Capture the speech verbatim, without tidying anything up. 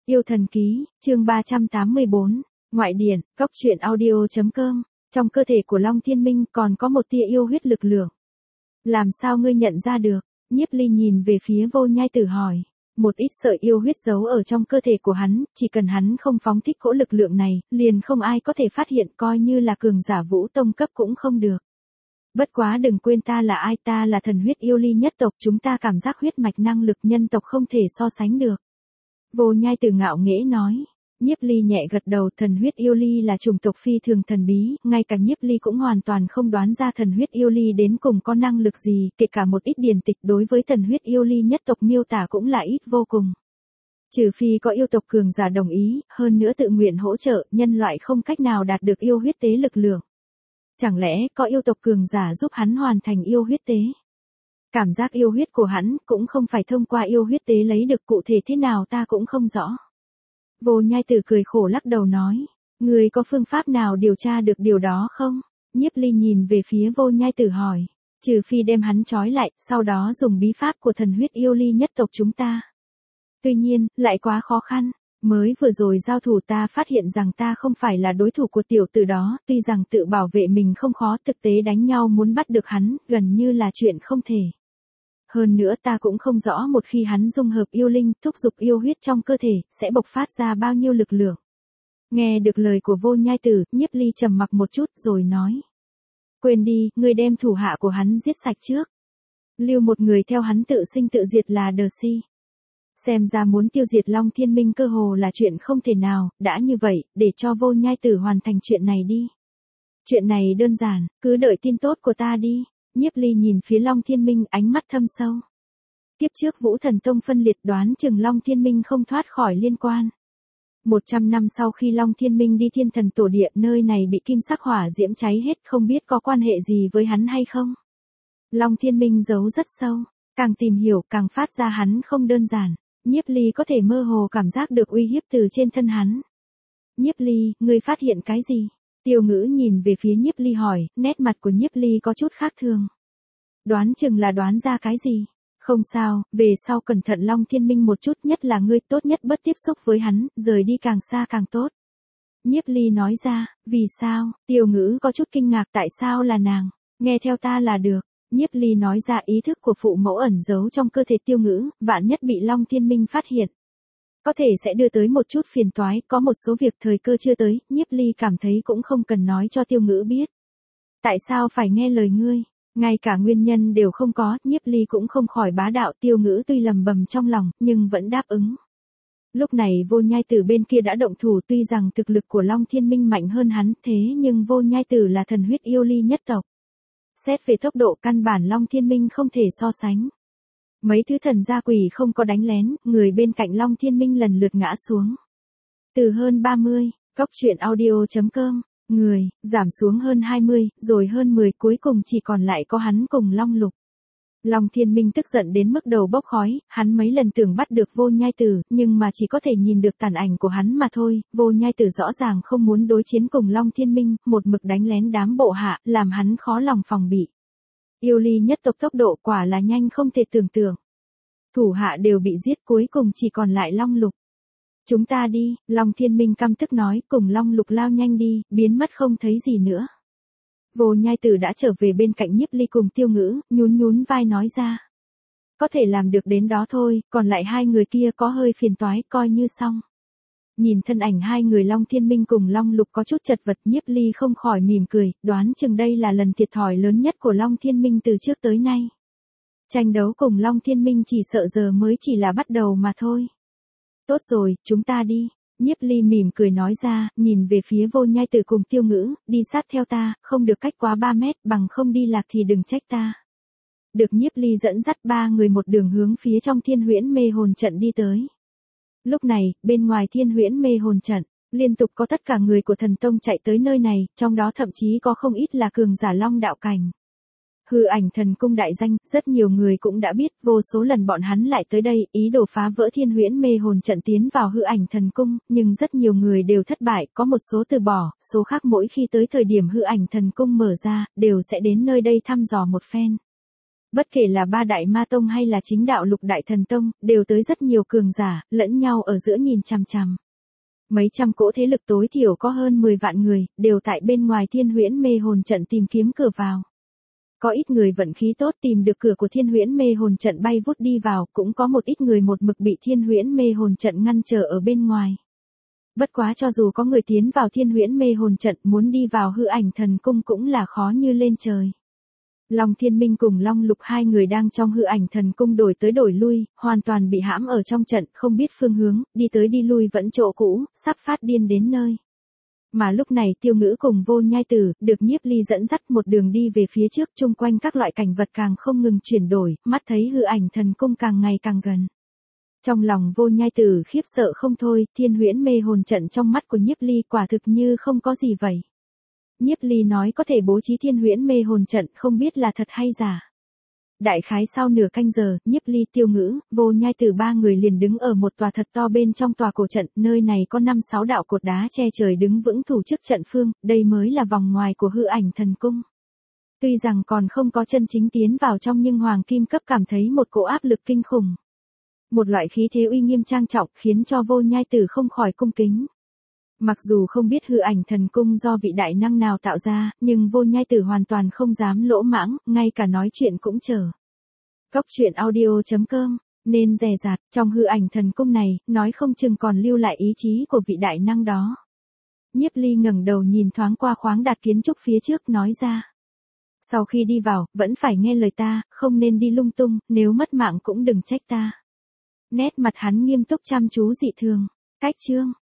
Yêu thần ký, chương ba trăm tám mươi bốn, ngoại điển, góc truyện audio.com, trong cơ thể của Long Thiên Minh còn có một tia yêu huyết lực lượng. Làm sao ngươi nhận ra được? Nhiếp Ly nhìn về phía Vô Nhai Tử hỏi. Một ít sợi yêu huyết giấu ở trong cơ thể của hắn, chỉ cần hắn không phóng thích cỗ lực lượng này, liền không ai có thể phát hiện, coi như là cường giả vũ tông cấp cũng không được. Bất quá đừng quên ta là ai, ta là thần huyết yêu ly nhất tộc, chúng ta cảm giác huyết mạch năng lực nhân tộc không thể so sánh được. Vô Nhai Tử ngạo nghễ nói. Nhiếp Ly nhẹ gật đầu, thần huyết yêu ly là chủng tộc phi thường thần bí, ngay cả Nhiếp Ly cũng hoàn toàn không đoán ra thần huyết yêu ly đến cùng có năng lực gì, kể cả một ít điển tịch đối với thần huyết yêu ly nhất tộc miêu tả cũng là ít vô cùng. Trừ phi có yêu tộc cường giả đồng ý, hơn nữa tự nguyện hỗ trợ, nhân loại không cách nào đạt được yêu huyết tế lực lượng. Chẳng lẽ có yêu tộc cường giả giúp hắn hoàn thành yêu huyết tế? Cảm giác yêu huyết của hắn cũng không phải thông qua yêu huyết tế lấy được, cụ thể thế nào ta cũng không rõ. Vô Nhai Tử cười khổ lắc đầu nói, người có phương pháp nào điều tra được điều đó không? Nhiếp Ly nhìn về phía Vô Nhai Tử hỏi, trừ phi đem hắn trói lại, sau đó dùng bí pháp của thần huyết yêu ly nhất tộc chúng ta. Tuy nhiên, lại quá khó khăn, mới vừa rồi giao thủ ta phát hiện rằng ta không phải là đối thủ của tiểu tử đó, tuy rằng tự bảo vệ mình không khó, thực tế đánh nhau muốn bắt được hắn, gần như là chuyện không thể. Hơn nữa ta cũng không rõ một khi hắn dung hợp yêu linh, thúc giục yêu huyết trong cơ thể, sẽ bộc phát ra bao nhiêu lực lượng. Nghe được lời của Vô Nhai Tử, Nhiếp Ly trầm mặc một chút rồi nói. Quên đi, ngươi đem thủ hạ của hắn giết sạch trước. Lưu một người theo hắn tự sinh tự diệt là đờ si. Xem ra muốn tiêu diệt Long Thiên Minh cơ hồ là chuyện không thể nào, đã như vậy, để cho Vô Nhai Tử hoàn thành chuyện này đi. Chuyện này đơn giản, cứ đợi tin tốt của ta đi. Nhiếp Ly nhìn phía Long Thiên Minh, ánh mắt thâm sâu. Kiếp trước Vũ Thần Tông phân liệt, đoán chừng Long Thiên Minh không thoát khỏi liên quan. Một trăm năm sau khi Long Thiên Minh đi Thiên Thần Tổ Địa, nơi này bị kim sắc hỏa diễm cháy hết, không biết có quan hệ gì với hắn hay không. Long Thiên Minh giấu rất sâu, càng tìm hiểu càng phát ra hắn không đơn giản. Nhiếp Ly có thể mơ hồ cảm giác được uy hiếp từ trên thân hắn. Nhiếp Ly, ngươi phát hiện cái gì? Tiêu Ngữ nhìn về phía Nhiếp Ly hỏi, nét mặt của Nhiếp Ly có chút khác thường. Đoán chừng là đoán ra cái gì? Không sao, về sau cẩn thận Long Thiên Minh một chút, nhất là ngươi tốt nhất bất tiếp xúc với hắn, rời đi càng xa càng tốt. Nhiếp Ly nói ra, vì sao? Tiêu Ngữ có chút kinh ngạc, tại sao là nàng? Nghe theo ta là được. Nhiếp Ly nói ra ý thức của phụ mẫu ẩn giấu trong cơ thể Tiêu Ngữ, vạn nhất bị Long Thiên Minh phát hiện. Có thể sẽ đưa tới một chút phiền toái, có một số việc thời cơ chưa tới, Nhiếp Ly cảm thấy cũng không cần nói cho Tiêu Ngữ biết. Tại sao phải nghe lời ngươi? Ngay cả nguyên nhân đều không có, Nhiếp Ly cũng không khỏi bá đạo. Tiêu Ngữ tuy lầm bầm trong lòng, nhưng vẫn đáp ứng. Lúc này Vô Nhai Tử bên kia đã động thủ, tuy rằng thực lực của Long Thiên Minh mạnh hơn hắn, thế nhưng Vô Nhai Tử là thần huyết yêu ly nhất tộc. Xét về tốc độ căn bản Long Thiên Minh không thể so sánh. Mấy thứ thần gia quỷ không có đánh lén, người bên cạnh Long Thiên Minh lần lượt ngã xuống. Từ hơn ba mươi, góc truyện audio.com, người, giảm xuống hơn hai mươi, rồi hơn mười, cuối cùng chỉ còn lại có hắn cùng Long Lục. Long Thiên Minh tức giận đến mức đầu bốc khói, hắn mấy lần tưởng bắt được Vô Nhai Tử, nhưng mà chỉ có thể nhìn được tàn ảnh của hắn mà thôi. Vô Nhai Tử rõ ràng không muốn đối chiến cùng Long Thiên Minh, một mực đánh lén đám bộ hạ, làm hắn khó lòng phòng bị. Yêu ly nhất tộc tốc độ quả là nhanh không thể tưởng tượng. Thủ hạ đều bị giết, cuối cùng chỉ còn lại Long Lục. Chúng ta đi, Long Thiên Minh căm tức nói, cùng Long Lục lao nhanh đi, biến mất không thấy gì nữa. Vô Nhai Tử đã trở về bên cạnh Nhiếp Ly cùng Tiêu Ngữ, nhún nhún vai nói ra. Có thể làm được đến đó thôi, còn lại hai người kia có hơi phiền toái, coi như xong. Nhìn thân ảnh hai người Long Thiên Minh cùng Long Lục có chút chật vật, Nhiếp Ly không khỏi mỉm cười, đoán chừng đây là lần thiệt thòi lớn nhất của Long Thiên Minh từ trước tới nay. Tranh đấu cùng Long Thiên Minh chỉ sợ giờ mới chỉ là bắt đầu mà thôi. Tốt rồi, chúng ta đi. Nhiếp Ly mỉm cười nói ra, nhìn về phía Vô Nhai Tử cùng Tiêu Ngữ, đi sát theo ta, không được cách quá ba mét, bằng không đi lạc thì đừng trách ta. Được Nhiếp Ly dẫn dắt ba người một đường hướng phía trong Thiên Huyễn Mê Hồn Trận đi tới. Lúc này, bên ngoài Thiên Huyễn Mê Hồn Trận, liên tục có tất cả người của thần tông chạy tới nơi này, trong đó thậm chí có không ít là cường giả Long đạo cảnh. Hư Ảnh Thần Cung đại danh, rất nhiều người cũng đã biết, vô số lần bọn hắn lại tới đây, ý đồ phá vỡ Thiên Huyễn Mê Hồn Trận tiến vào Hư Ảnh Thần Cung, nhưng rất nhiều người đều thất bại, có một số từ bỏ, số khác mỗi khi tới thời điểm Hư Ảnh Thần Cung mở ra, đều sẽ đến nơi đây thăm dò một phen. Bất kể là ba đại ma tông hay là chính đạo lục đại thần tông, đều tới rất nhiều cường giả, lẫn nhau ở giữa nhìn chằm chằm. Mấy trăm cỗ thế lực tối thiểu có hơn mười vạn người, đều tại bên ngoài Thiên Huyễn Mê Hồn Trận tìm kiếm cửa vào. Có ít người vận khí tốt tìm được cửa của Thiên Huyễn Mê Hồn Trận bay vút đi vào, cũng có một ít người một mực bị Thiên Huyễn Mê Hồn Trận ngăn trở ở bên ngoài. Bất quá cho dù có người tiến vào Thiên Huyễn Mê Hồn Trận, muốn đi vào Hư Ảnh Thần Cung cũng là khó như lên trời. Long Thiên Minh cùng Long Lục hai người đang trong Hư Ảnh Thần Cung đổi tới đổi lui, hoàn toàn bị hãm ở trong trận, không biết phương hướng, đi tới đi lui vẫn chỗ cũ, sắp phát điên đến nơi. Mà lúc này Tiêu Ngữ cùng Vô Nhai Tử, được Nhiếp Ly dẫn dắt một đường đi về phía trước, chung quanh các loại cảnh vật càng không ngừng chuyển đổi, mắt thấy Hư Ảnh Thần Cung càng ngày càng gần. Trong lòng Vô Nhai Tử khiếp sợ không thôi, Thiên Huyễn Mê Hồn Trận trong mắt của Nhiếp Ly quả thực như không có gì vậy. Nhiếp Ly nói có thể bố trí Thiên Huyễn Mê Hồn Trận, không biết là thật hay giả. Đại khái sau nửa canh giờ, Nhiếp Ly, Tiêu Ngữ, Vô Nhai Tử ba người liền đứng ở một tòa thật to bên trong tòa cổ trận, nơi này có năm sáu đạo cột đá che trời đứng vững thủ trước trận phương, đây mới là vòng ngoài của Hư Ảnh Thần Cung. Tuy rằng còn không có chân chính tiến vào trong nhưng Hoàng Kim Cấp cảm thấy một cỗ áp lực kinh khủng. Một loại khí thế uy nghiêm trang trọng khiến cho Vô Nhai Tử không khỏi cung kính. Mặc dù không biết Hư Ảnh Thần Cung do vị đại năng nào tạo ra, nhưng Vô Nhai Tử hoàn toàn không dám lỗ mãng, ngay cả nói chuyện cũng chờ. Cốc truyện audio chấm com, nên dè dặt, trong Hư Ảnh Thần Cung này, nói không chừng còn lưu lại ý chí của vị đại năng đó. Nhiếp Ly ngẩng đầu nhìn thoáng qua khoáng đạt kiến trúc phía trước nói ra. Sau khi đi vào, vẫn phải nghe lời ta, không nên đi lung tung, nếu mất mạng cũng đừng trách ta. Nét mặt hắn nghiêm túc chăm chú dị thường. Cách chương